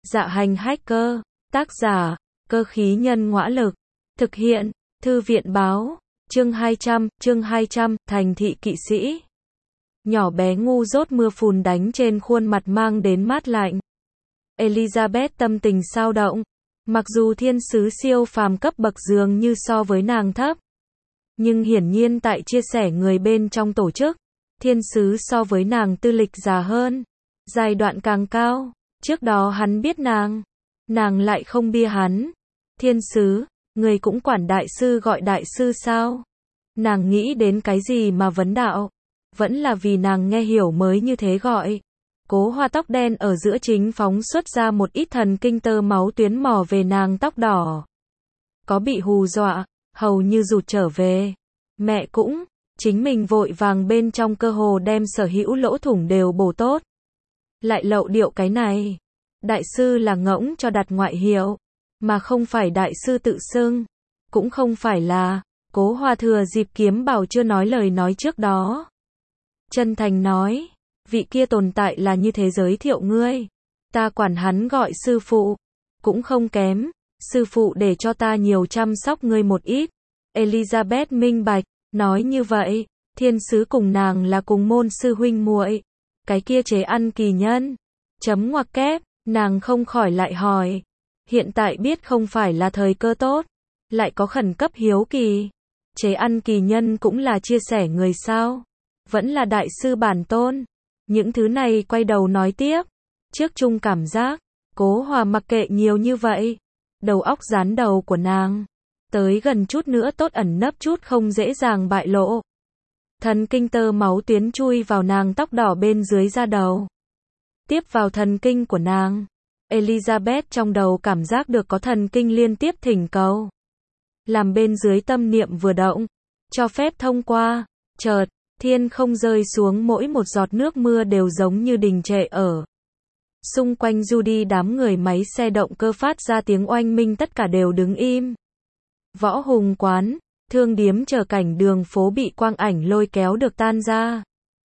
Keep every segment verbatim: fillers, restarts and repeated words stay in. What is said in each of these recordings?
Dạ hành hacker, tác giả, cơ khí nhân ngõa lực, thực hiện, thư viện báo, chương hai trăm, chương hai trăm, thành thị kỵ sĩ. Nhỏ bé ngu dốt mưa phùn đánh trên khuôn mặt mang đến mát lạnh. Elizabeth tâm tình xao động, mặc dù thiên sứ siêu phàm cấp bậc dường như so với nàng thấp. Nhưng hiển nhiên tại chia sẻ người bên trong tổ chức, thiên sứ so với nàng tư lịch già hơn, giai đoạn càng cao. Trước đó hắn biết nàng, nàng lại không bia hắn. Thiên sứ, người cũng quản đại sư gọi đại sư sao? Nàng nghĩ đến cái gì mà vấn đạo? Vẫn là vì nàng nghe hiểu mới như thế gọi. Cố Hoa tóc đen ở giữa chính phóng xuất ra một ít thần kinh tơ máu tuyến mò về nàng tóc đỏ. Có bị hù dọa, hầu như rụt trở về. Mẹ cũng, chính mình vội vàng bên trong cơ hồ đem sở hữu lỗ thủng đều bổ tốt. Lại lậu điệu cái này. Đại sư là ngỗng cho đặt ngoại hiệu, mà không phải đại sư tự xưng. Cũng không phải là, Cố Hoa thừa dịp kiếm bảo chưa nói lời nói trước đó. Chân thành nói, vị kia tồn tại là như thế giới thiệu ngươi. Ta quản hắn gọi sư phụ, cũng không kém, sư phụ để cho ta nhiều chăm sóc ngươi một ít. Elizabeth minh bạch, nói như vậy, thiên sứ cùng nàng là cùng môn sư huynh muội. Cái kia chế ăn kỳ nhân, chấm ngoặc kép, nàng không khỏi lại hỏi. Hiện tại biết không phải là thời cơ tốt, lại có khẩn cấp hiếu kỳ. Chế ăn kỳ nhân cũng là chia sẻ người sao? Vẫn là đại sư bản tôn. Những thứ này quay đầu nói tiếp. Trước chung cảm giác, Cố Hòa mặc kệ nhiều như vậy. Đầu óc dán đầu của nàng. Tới gần chút nữa tốt ẩn nấp chút không dễ dàng bại lộ. Thần kinh tơ máu tuyến chui vào nàng tóc đỏ bên dưới da đầu. Tiếp vào thần kinh của nàng. Elizabeth trong đầu cảm giác được có thần kinh liên tiếp thỉnh cầu. Làm bên dưới tâm niệm vừa động. Cho phép thông qua. Chợt, thiên không rơi xuống mỗi một giọt nước mưa đều giống như đình trệ ở. Xung quanh Judy đám người máy xe động cơ phát ra tiếng oanh minh tất cả đều đứng im. Võ Hùng quán, thương điếm chờ cảnh đường phố bị quang ảnh lôi kéo được tan ra.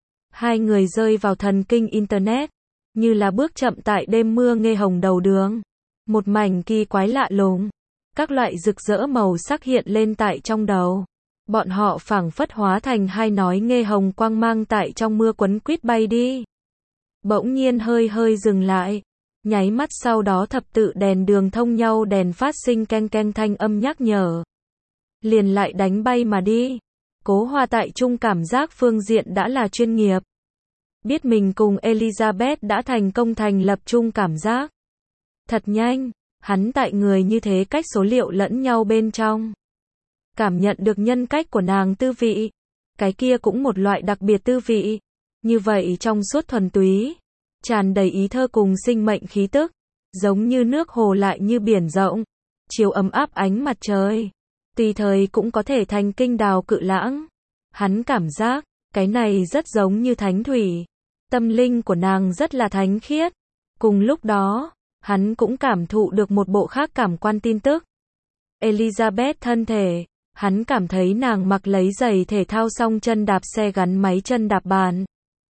Hai người rơi vào thần kinh Internet, như là bước chậm tại đêm mưa nghe hồng đầu đường. Một mảnh kỳ quái lạ lùng, các loại rực rỡ màu sắc hiện lên tại trong đầu. Bọn họ phảng phất hóa thành hai nói nghe hồng quang mang tại trong mưa quấn quýt bay đi. Bỗng nhiên hơi hơi dừng lại, nháy mắt sau đó thập tự đèn đường thông nhau đèn phát sinh keng keng thanh âm nhắc nhở. Liền lại đánh bay mà đi. Cố Hoa tại chung cảm giác phương diện đã là chuyên nghiệp. Biết mình cùng Elizabeth đã thành công thành lập chung cảm giác. Thật nhanh, hắn tại người như thế cách số liệu lẫn nhau bên trong. Cảm nhận được nhân cách của nàng tư vị. Cái kia cũng một loại đặc biệt tư vị. Như vậy trong suốt thuần túy, tràn đầy ý thơ cùng sinh mệnh khí tức. Giống như nước hồ lại như biển rộng. Chiều ấm áp ánh mặt trời. Tùy thời cũng có thể thành kinh đào cự lãng. Hắn cảm giác, cái này rất giống như thánh thủy. Tâm linh của nàng rất là thánh khiết. Cùng lúc đó, hắn cũng cảm thụ được một bộ khác cảm quan tin tức. Elizabeth thân thể, hắn cảm thấy nàng mặc lấy giày thể thao song chân đạp xe gắn máy chân đạp bàn.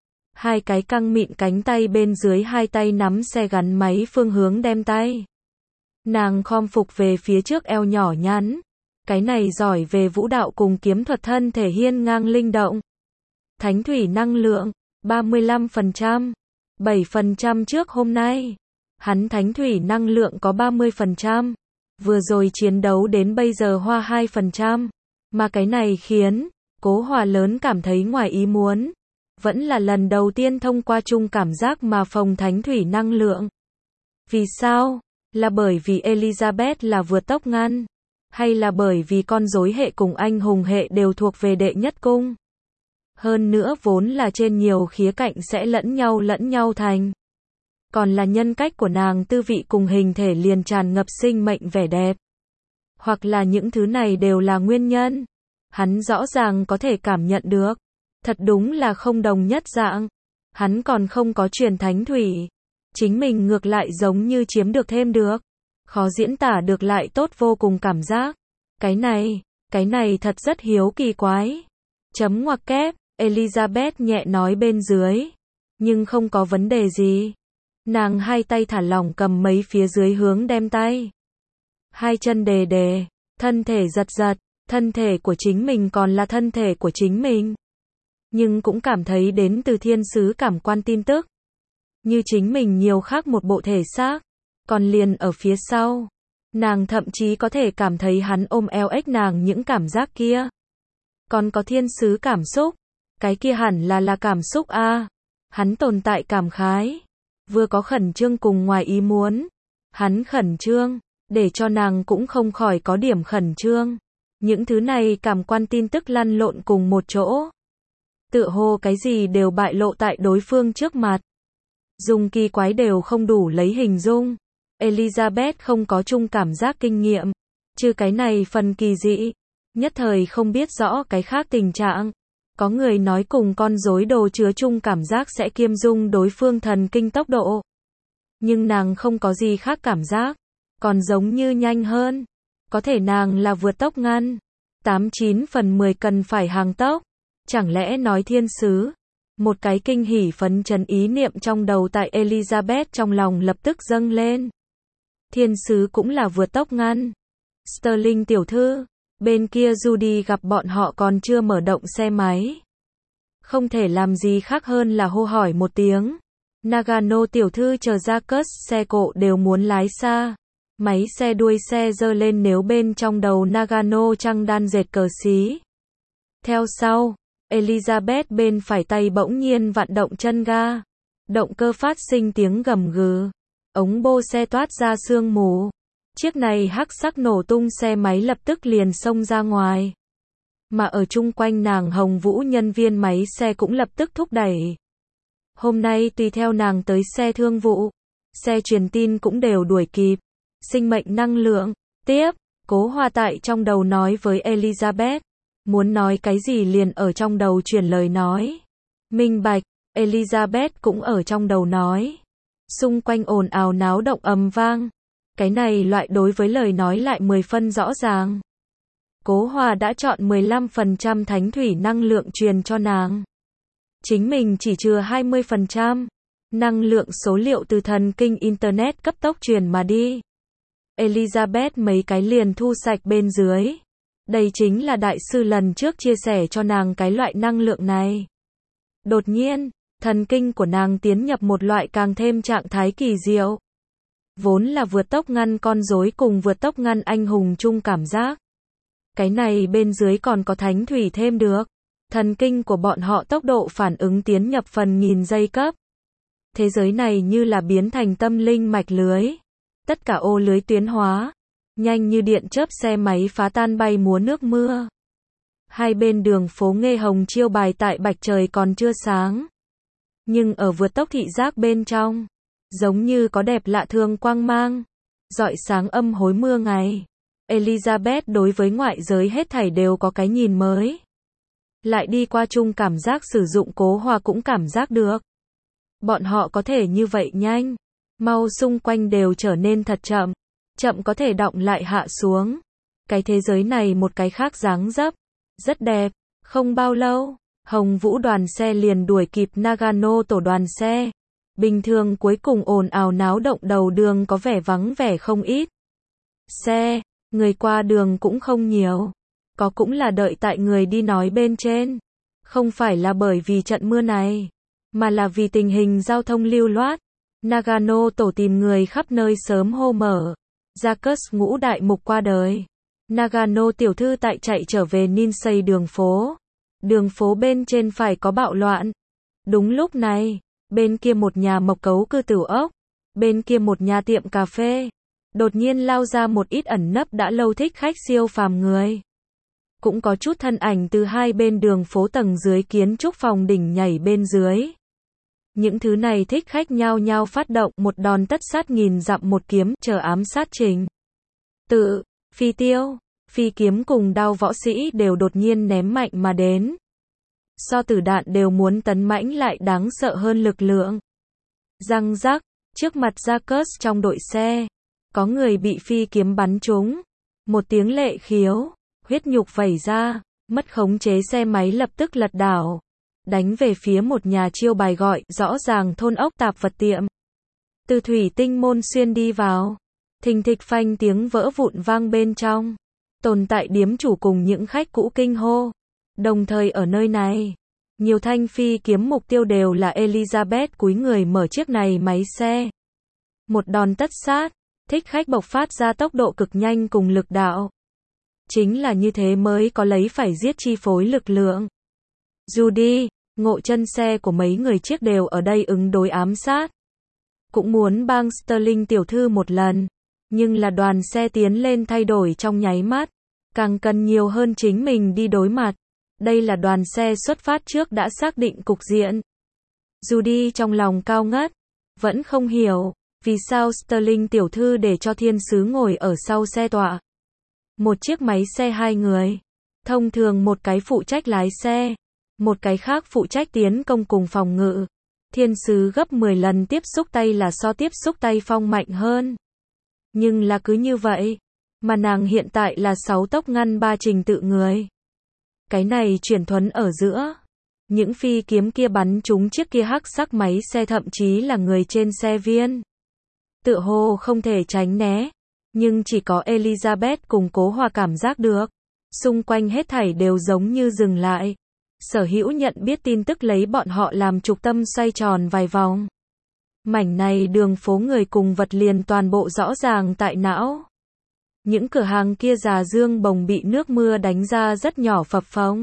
Hai cái căng mịn cánh tay bên dưới hai tay nắm xe gắn máy phương hướng đem tay. Nàng khom phục về phía trước eo nhỏ nhắn. Cái này giỏi về vũ đạo cùng kiếm thuật thân thể hiên ngang linh động. Thánh thủy năng lượng, ba mươi lăm phần trăm, bảy phần trăm trước hôm nay. Hắn thánh thủy năng lượng có ba mươi phần trăm. Vừa rồi chiến đấu đến bây giờ hoa hai phần trăm. Mà cái này khiến Cố Hòa lớn cảm thấy ngoài ý muốn. Vẫn là lần đầu tiên thông qua chung cảm giác mà phòng thánh thủy năng lượng. Vì sao? Là bởi vì Elizabeth là vượt tốc ngăn? Hay là bởi vì con rối hệ cùng anh hùng hệ đều thuộc về đệ nhất cung? Hơn nữa vốn là trên nhiều khía cạnh sẽ lẫn nhau lẫn nhau thành. Còn là nhân cách của nàng tư vị cùng hình thể liền tràn ngập sinh mệnh vẻ đẹp. Hoặc là những thứ này đều là nguyên nhân. Hắn rõ ràng có thể cảm nhận được. Thật đúng là không đồng nhất dạng. Hắn còn không có truyền thánh thủy. Chính mình ngược lại giống như chiếm được thêm được. Khó diễn tả được lại tốt vô cùng cảm giác. Cái này, cái này thật rất hiếu kỳ quái. Chấm ngoặc kép, Elizabeth nhẹ nói bên dưới. Nhưng không có vấn đề gì. Nàng hai tay thả lỏng cầm mấy phía dưới hướng đem tay. Hai chân đề đề, thân thể giật giật, thân thể của chính mình còn là thân thể của chính mình. Nhưng cũng cảm thấy đến từ thiên sứ cảm quan tin tức. Như chính mình nhiều khác một bộ thể xác, còn liền ở phía sau. Nàng thậm chí có thể cảm thấy hắn ôm eo ếch nàng những cảm giác kia. Còn có thiên sứ cảm xúc, cái kia hẳn là là cảm xúc a. Hắn tồn tại cảm khái, vừa có khẩn trương cùng ngoài ý muốn. Hắn khẩn trương, để cho nàng cũng không khỏi có điểm khẩn trương. Những thứ này cảm quan tin tức lăn lộn cùng một chỗ. Tựa hồ cái gì đều bại lộ tại đối phương trước mặt. Dùng kỳ quái đều không đủ lấy hình dung. Elizabeth không có chung cảm giác kinh nghiệm. Chứ cái này phần kỳ dị. Nhất thời không biết rõ cái khác tình trạng. Có người nói cùng con rối đồ chứa chung cảm giác sẽ kiêm dung đối phương thần kinh tốc độ. Nhưng nàng không có gì khác cảm giác. Còn giống như nhanh hơn. Có thể nàng là vượt tốc ngăn. tám chín phần mười cần phải hàng tốc. Chẳng lẽ nói thiên sứ? Một cái kinh hỉ phấn chấn ý niệm trong đầu tại Elizabeth trong lòng lập tức dâng lên. Thiên sứ cũng là vượt tốc ngăn. Sterling tiểu thư, bên kia Judy gặp bọn họ còn chưa mở động xe máy. Không thể làm gì khác hơn là hô hỏi một tiếng. Nagano tiểu thư chờ ra cất xe cộ đều muốn lái xa. Máy xe đuôi xe giơ lên nếu bên trong đầu Nagano trăng đan dệt cờ xí. Theo sau, Elizabeth bên phải tay bỗng nhiên vặn động chân ga. Động cơ phát sinh tiếng gầm gừ. Ống bô xe toát ra sương mù. Chiếc này hắc sắc nổ tung xe máy lập tức liền xông ra ngoài. Mà ở chung quanh nàng Hồng Vũ nhân viên máy xe cũng lập tức thúc đẩy. Hôm nay tùy theo nàng tới xe thương vụ, xe truyền tin cũng đều đuổi kịp. Sinh mệnh năng lượng. Tiếp, Cố Hoa tại trong đầu nói với Elizabeth. Muốn nói cái gì liền ở trong đầu truyền lời nói. Minh bạch, Elizabeth cũng ở trong đầu nói. Xung quanh ồn ào náo động ầm vang. Cái này loại đối với lời nói lại mười phân rõ ràng. Cố Hoa đã chọn mười lăm phần trăm thánh thủy năng lượng truyền cho nàng. Chính mình chỉ chừa hai mươi phần trăm. Năng lượng số liệu từ thần kinh Internet cấp tốc truyền mà đi. Elizabeth mấy cái liền thu sạch bên dưới. Đây chính là đại sư lần trước chia sẻ cho nàng cái loại năng lượng này. Đột nhiên, thần kinh của nàng tiến nhập một loại càng thêm trạng thái kỳ diệu. Vốn là vượt tốc ngăn con rối cùng vượt tốc ngăn anh hùng chung cảm giác. Cái này bên dưới còn có thánh thủy thêm được. Thần kinh của bọn họ tốc độ phản ứng tiến nhập phần nghìn giây cấp. Thế giới này như là biến thành tâm linh mạch lưới. Tất cả ô lưới tuyến hóa. Nhanh như điện chớp xe máy phá tan bay múa nước mưa. Hai bên đường phố nghe hồng chiêu bài tại bạch trời còn chưa sáng. Nhưng ở vượt tốc thị giác bên trong, giống như có đẹp lạ thường quang mang, rọi sáng âm hối mưa ngày. Elizabeth đối với ngoại giới hết thảy đều có cái nhìn mới. Lại đi qua chung cảm giác sử dụng Cố Hoa cũng cảm giác được. Bọn họ có thể như vậy nhanh, mau xung quanh đều trở nên thật chậm. Chậm có thể đọng lại hạ xuống. Cái thế giới này một cái khác dáng dấp. Rất đẹp. Không bao lâu, Hồng Vũ đoàn xe liền đuổi kịp Nagano tổ đoàn xe. Bình thường cuối cùng ồn ào náo động đầu đường có vẻ vắng vẻ không ít. Xe, người qua đường cũng không nhiều. Có cũng là đợi tại người đi nói bên trên. Không phải là bởi vì trận mưa này, mà là vì tình hình giao thông lưu loát. Nagano tổ tìm người khắp nơi sớm hô mở. Jacques ngũ đại mục qua đời. Nagano tiểu thư tại chạy trở về Ninsei đường phố. Đường phố bên trên phải có bạo loạn. Đúng lúc này, bên kia một nhà mộc cấu cư tửu ốc, bên kia một nhà tiệm cà phê. Đột nhiên lao ra một ít ẩn nấp đã lâu thích khách siêu phàm người. Cũng có chút thân ảnh từ hai bên đường phố tầng dưới kiến trúc phòng đỉnh nhảy bên dưới. Những thứ này thích khách nhao nhao phát động một đòn tất sát nghìn dặm một kiếm chờ ám sát Trình Tự, phi tiêu, phi kiếm cùng đao võ sĩ đều đột nhiên ném mạnh mà đến. So tử đạn đều muốn tấn mãnh lại đáng sợ hơn lực lượng. Răng rắc, trước mặt Jacques trong đội xe, có người bị phi kiếm bắn trúng. Một tiếng lệ khiếu, huyết nhục vẩy ra, mất khống chế xe máy lập tức lật đảo. Đánh về phía một nhà chiêu bài gọi rõ ràng thôn ốc tạp vật tiệm. từ thủy tinh môn xuyên đi vào. Thình thịch phanh tiếng vỡ vụn vang bên trong. Tồn tại điếm chủ cùng những khách cũ kinh hô. Đồng thời ở nơi này, nhiều thanh phi kiếm mục tiêu đều là Elizabeth cúi người mở chiếc này máy xe. Một đòn tất sát, thích khách bộc phát ra tốc độ cực nhanh cùng lực đạo. Chính là như thế mới có lấy phải giết chi phối lực lượng. Judy, ngộ chân xe của mấy người chiếc đều ở đây ứng đối ám sát. Cũng muốn bang Sterling tiểu thư một lần. Nhưng là đoàn xe tiến lên thay đổi trong nháy mắt. Càng cần nhiều hơn chính mình đi đối mặt. Đây là đoàn xe xuất phát trước đã xác định cục diện. Judy trong lòng cao ngất. Vẫn không hiểu. Vì sao Sterling tiểu thư để cho thiên sứ ngồi ở sau xe tọa. Một chiếc máy xe hai người. Thông thường một cái phụ trách lái xe. Một cái khác phụ trách tiến công cùng phòng ngự. Thiên sứ gấp mười lần tiếp xúc tay là so tiếp xúc tay phong mạnh hơn. Nhưng là cứ như vậy. Mà nàng hiện tại là sáu tốc ngăn ba trình tự người. Cái này chuyển thuấn ở giữa. Những phi kiếm kia bắn trúng chiếc kia hắc sắc máy xe thậm chí là người trên xe viên. Tựa hồ không thể tránh né. Nhưng chỉ có Elizabeth cùng Cố Hòa cảm giác được. Xung quanh hết thảy đều giống như dừng lại. Sở hữu nhận biết tin tức lấy bọn họ làm trục tâm xoay tròn vài vòng. Mảnh này đường phố người cùng vật liền toàn bộ rõ ràng tại não. Những cửa hàng kia già dương bồng bị nước mưa đánh ra rất nhỏ phập phồng.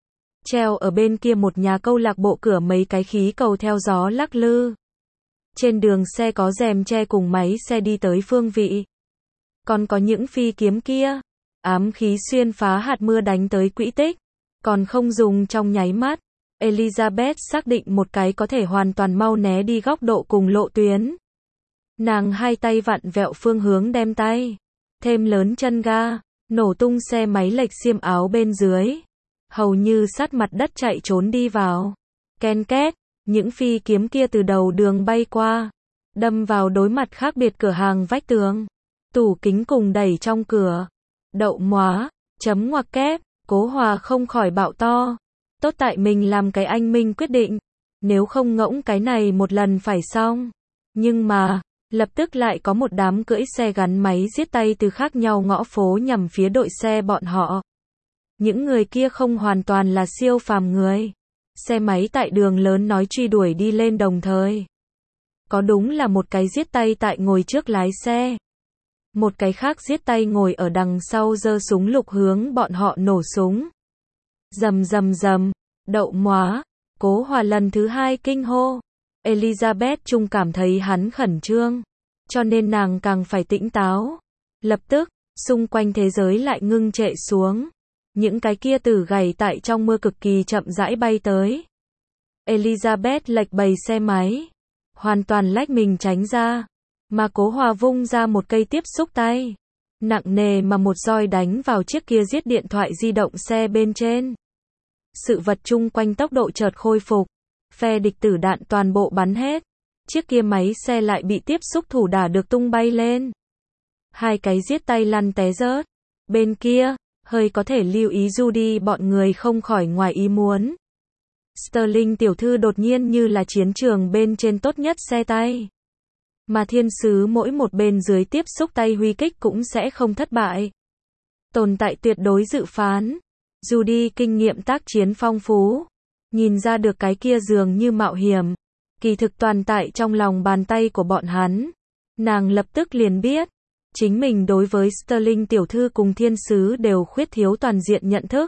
Treo ở bên kia một nhà câu lạc bộ cửa mấy cái khí cầu theo gió lắc lư. Trên đường xe có rèm che cùng máy xe đi tới phương vị. Còn có những phi kiếm kia. Ám khí xuyên phá hạt mưa đánh tới quỹ tích. Còn không dùng trong nháy mắt. Elizabeth xác định một cái có thể hoàn toàn mau né đi góc độ cùng lộ tuyến. Nàng hai tay vặn vẹo phương hướng đem tay. Thêm lớn chân ga. Nổ tung xe máy lệch xiêm áo bên dưới. Hầu như sát mặt đất chạy trốn đi vào. Ken két. Những phi kiếm kia từ đầu đường bay qua. Đâm vào đối mặt khác biệt cửa hàng vách tường. Tủ kính cùng đẩy trong cửa. Đậu móa. Chấm ngoặc kép. Cố Hòa không khỏi bạo to. Tốt tại mình làm cái anh minh quyết định. Nếu không ngỗng cái này một lần phải xong. Nhưng mà, lập tức lại có một đám cưỡi xe gắn máy giết tay từ khác nhau ngõ phố nhằm phía đội xe bọn họ. Những người kia không hoàn toàn là siêu phàm người. Xe máy tại đường lớn nói truy đuổi đi lên đồng thời. Có đúng là một cái giết tay tại ngồi trước lái xe. Một cái khác giết tay ngồi ở đằng sau giơ súng lục hướng bọn họ nổ súng. Rầm rầm rầm, đậu móa, Cố Hòa lần thứ hai kinh hô. Elizabeth Trung cảm thấy hắn khẩn trương, cho nên nàng càng phải tỉnh táo. Lập tức, xung quanh thế giới lại ngưng trệ xuống. Những cái kia tử gầy tại trong mưa cực kỳ chậm rãi bay tới. Elizabeth lệch bầy xe máy, hoàn toàn lách mình tránh ra. Mà Cố Hòa vung ra một cây tiếp xúc tay. Nặng nề mà một roi đánh vào chiếc kia giết điện thoại di động xe bên trên. Sự vật chung quanh tốc độ chợt khôi phục. Phe địch tử đạn toàn bộ bắn hết. Chiếc kia máy xe lại bị tiếp xúc thủ đả được tung bay lên. Hai cái giết tay lăn té rớt. Bên kia, hơi có thể lưu ý Judy bọn người không khỏi ngoài ý muốn. Sterling tiểu thư đột nhiên như là chiến trường bên trên tốt nhất xe tay. Mà thiên sứ mỗi một bên dưới tiếp xúc tay huy kích cũng sẽ không thất bại. Tồn tại tuyệt đối dự phán. Judy kinh nghiệm tác chiến phong phú. Nhìn ra được cái kia dường như mạo hiểm. Kỳ thực toàn tại trong lòng bàn tay của bọn hắn. Nàng lập tức liền biết. Chính mình đối với Sterling tiểu thư cùng thiên sứ đều khuyết thiếu toàn diện nhận thức.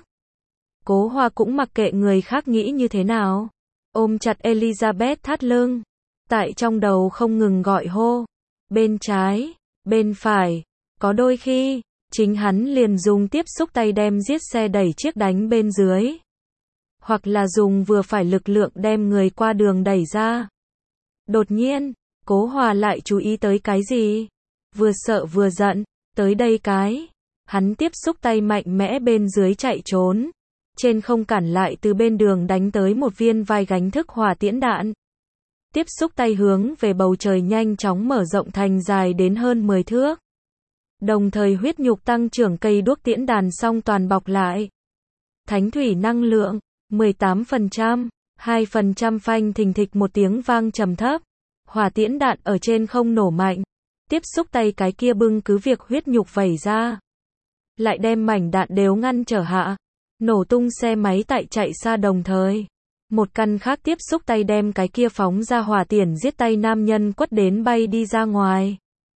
Cố Hòa cũng mặc kệ người khác nghĩ như thế nào. Ôm chặt Elizabeth thắt lưng. Tại trong đầu không ngừng gọi hô. Bên trái, bên phải. Có đôi khi, chính hắn liền dùng tiếp xúc tay đem giết xe đẩy chiếc đánh bên dưới. Hoặc là dùng vừa phải lực lượng đem người qua đường đẩy ra. Đột nhiên, Cố Hòa lại chú ý tới cái gì? Vừa sợ vừa giận, tới đây cái. Hắn tiếp xúc tay mạnh mẽ bên dưới chạy trốn. Trên không cản lại từ bên đường đánh tới một viên vai gánh thức hỏa tiễn đạn. Tiếp xúc tay hướng về bầu trời nhanh chóng mở rộng thành dài đến hơn mười thước. Đồng thời huyết nhục tăng trưởng cây đuốc tiễn đàn xong toàn bọc lại. Thánh thủy năng lượng, mười tám phần trăm, hai phần trăm phanh thình thịch một tiếng vang trầm thấp. Hỏa tiễn đạn ở trên không nổ mạnh, tiếp xúc tay cái kia bưng cứ việc huyết nhục vẩy ra, lại đem mảnh đạn đều ngăn trở hạ, nổ tung xe máy tại chạy xa đồng thời. Một căn khác tiếp xúc tay đem cái kia phóng ra hỏa tiễn giết tay nam nhân quất đến bay đi ra ngoài.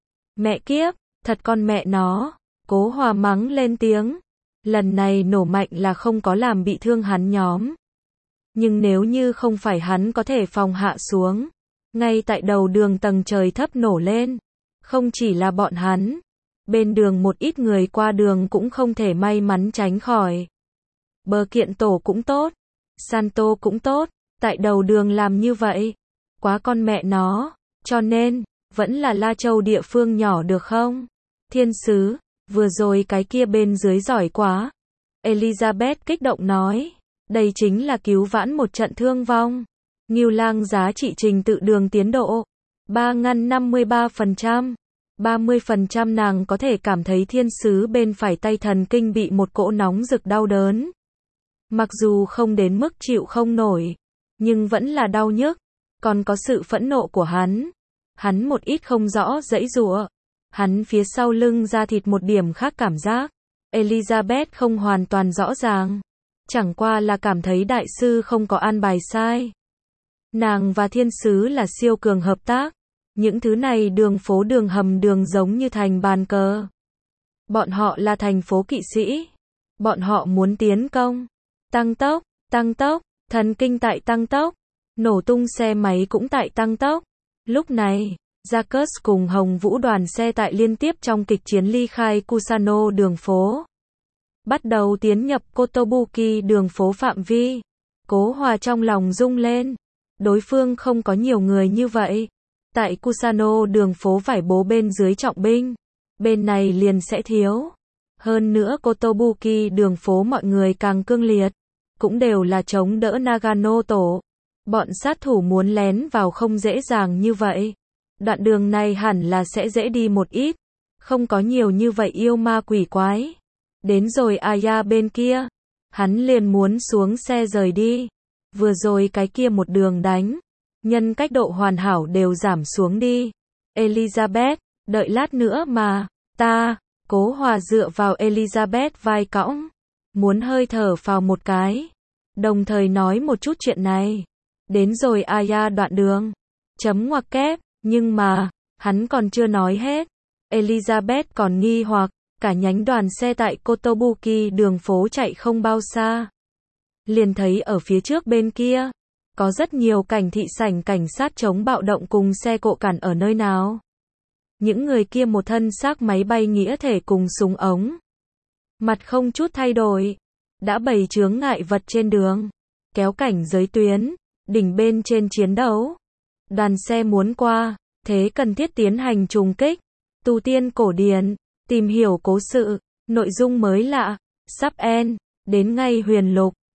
Mẹ kiếp, thật con mẹ nó, Cố Hòa mắng lên tiếng. Lần này nổ mạnh là không có làm bị thương hắn nhóm. Nhưng nếu như không phải hắn có thể phòng hạ xuống, ngay tại đầu đường tầng trời thấp nổ lên, không chỉ là bọn hắn, bên đường một ít người qua đường cũng không thể may mắn tránh khỏi. Bờ kiện tổ cũng tốt, Santo cũng tốt, tại đầu đường làm như vậy, quá con mẹ nó, cho nên, vẫn là La Châu địa phương nhỏ được không? Thiên sứ, vừa rồi cái kia bên dưới giỏi quá. Elizabeth kích động nói, đây chính là cứu vãn một trận thương vong. Ngưu Lang giá trị trình tự đường tiến độ, ba ngăn năm mươi ba phần trăm. ba mươi phần trăm nàng có thể cảm thấy thiên sứ bên phải tay thần kinh bị một cỗ nóng rực đau đớn. Mặc dù không đến mức chịu không nổi, nhưng vẫn là đau nhức, còn có sự phẫn nộ của hắn. Hắn một ít không rõ giãy giụa. Hắn phía sau lưng da thịt một điểm khác cảm giác. Elizabeth không hoàn toàn rõ ràng. Chẳng qua là cảm thấy đại sư không có an bài sai. Nàng và thiên sứ là siêu cường hợp tác. Những thứ này đường phố đường hầm đường giống như thành bàn cờ. Bọn họ là thành phố kỵ sĩ. Bọn họ muốn tiến công. Tăng tốc, tăng tốc, thần kinh tại tăng tốc. Nổ tung xe máy cũng tại tăng tốc. Lúc này, Jacques cùng Hồng Vũ đoàn xe tại liên tiếp trong kịch chiến ly khai Kusano đường phố. Bắt đầu tiến nhập Kotobuki đường phố phạm vi. Cố Hòa trong lòng rung lên. Đối phương không có nhiều người như vậy. Tại Kusano đường phố vải bố bên dưới trọng binh. Bên này liền sẽ thiếu. Hơn nữa Kotobuki đường phố mọi người càng cương liệt. Cũng đều là chống đỡ Nagano tổ. Bọn sát thủ muốn lén vào không dễ dàng như vậy. Đoạn đường này hẳn là sẽ dễ đi một ít. Không có nhiều như vậy yêu ma quỷ quái. Đến rồi Aya bên kia. Hắn liền muốn xuống xe rời đi. Vừa rồi cái kia một đường đánh. Nhân cách độ hoàn hảo đều giảm xuống đi. Elizabeth, đợi lát nữa mà. Ta, Cố Hòa dựa vào Elizabeth vai cõng. Muốn hơi thở vào một cái. Đồng thời nói một chút chuyện này. Đến rồi Aya đoạn đường. Chấm ngoặc kép. Nhưng mà, hắn còn chưa nói hết. Elizabeth còn nghi hoặc, cả nhánh đoàn xe tại Kotobuki đường phố chạy không bao xa. Liền thấy ở phía trước bên kia, có rất nhiều cảnh thị sảnh cảnh sát chống bạo động cùng xe cộ cản ở nơi nào. Những người kia một thân xác máy bay nghĩa thể cùng súng ống. Mặt không chút thay đổi. Đã bày chướng ngại vật trên đường. Kéo cảnh giới tuyến. Đỉnh bên trên chiến đấu. Đoàn xe muốn qua. Thế cần thiết tiến hành trùng kích. Tu tiên cổ điển. Tìm hiểu cố sự. Nội dung mới lạ. Sắp end. Đến ngay huyền lục.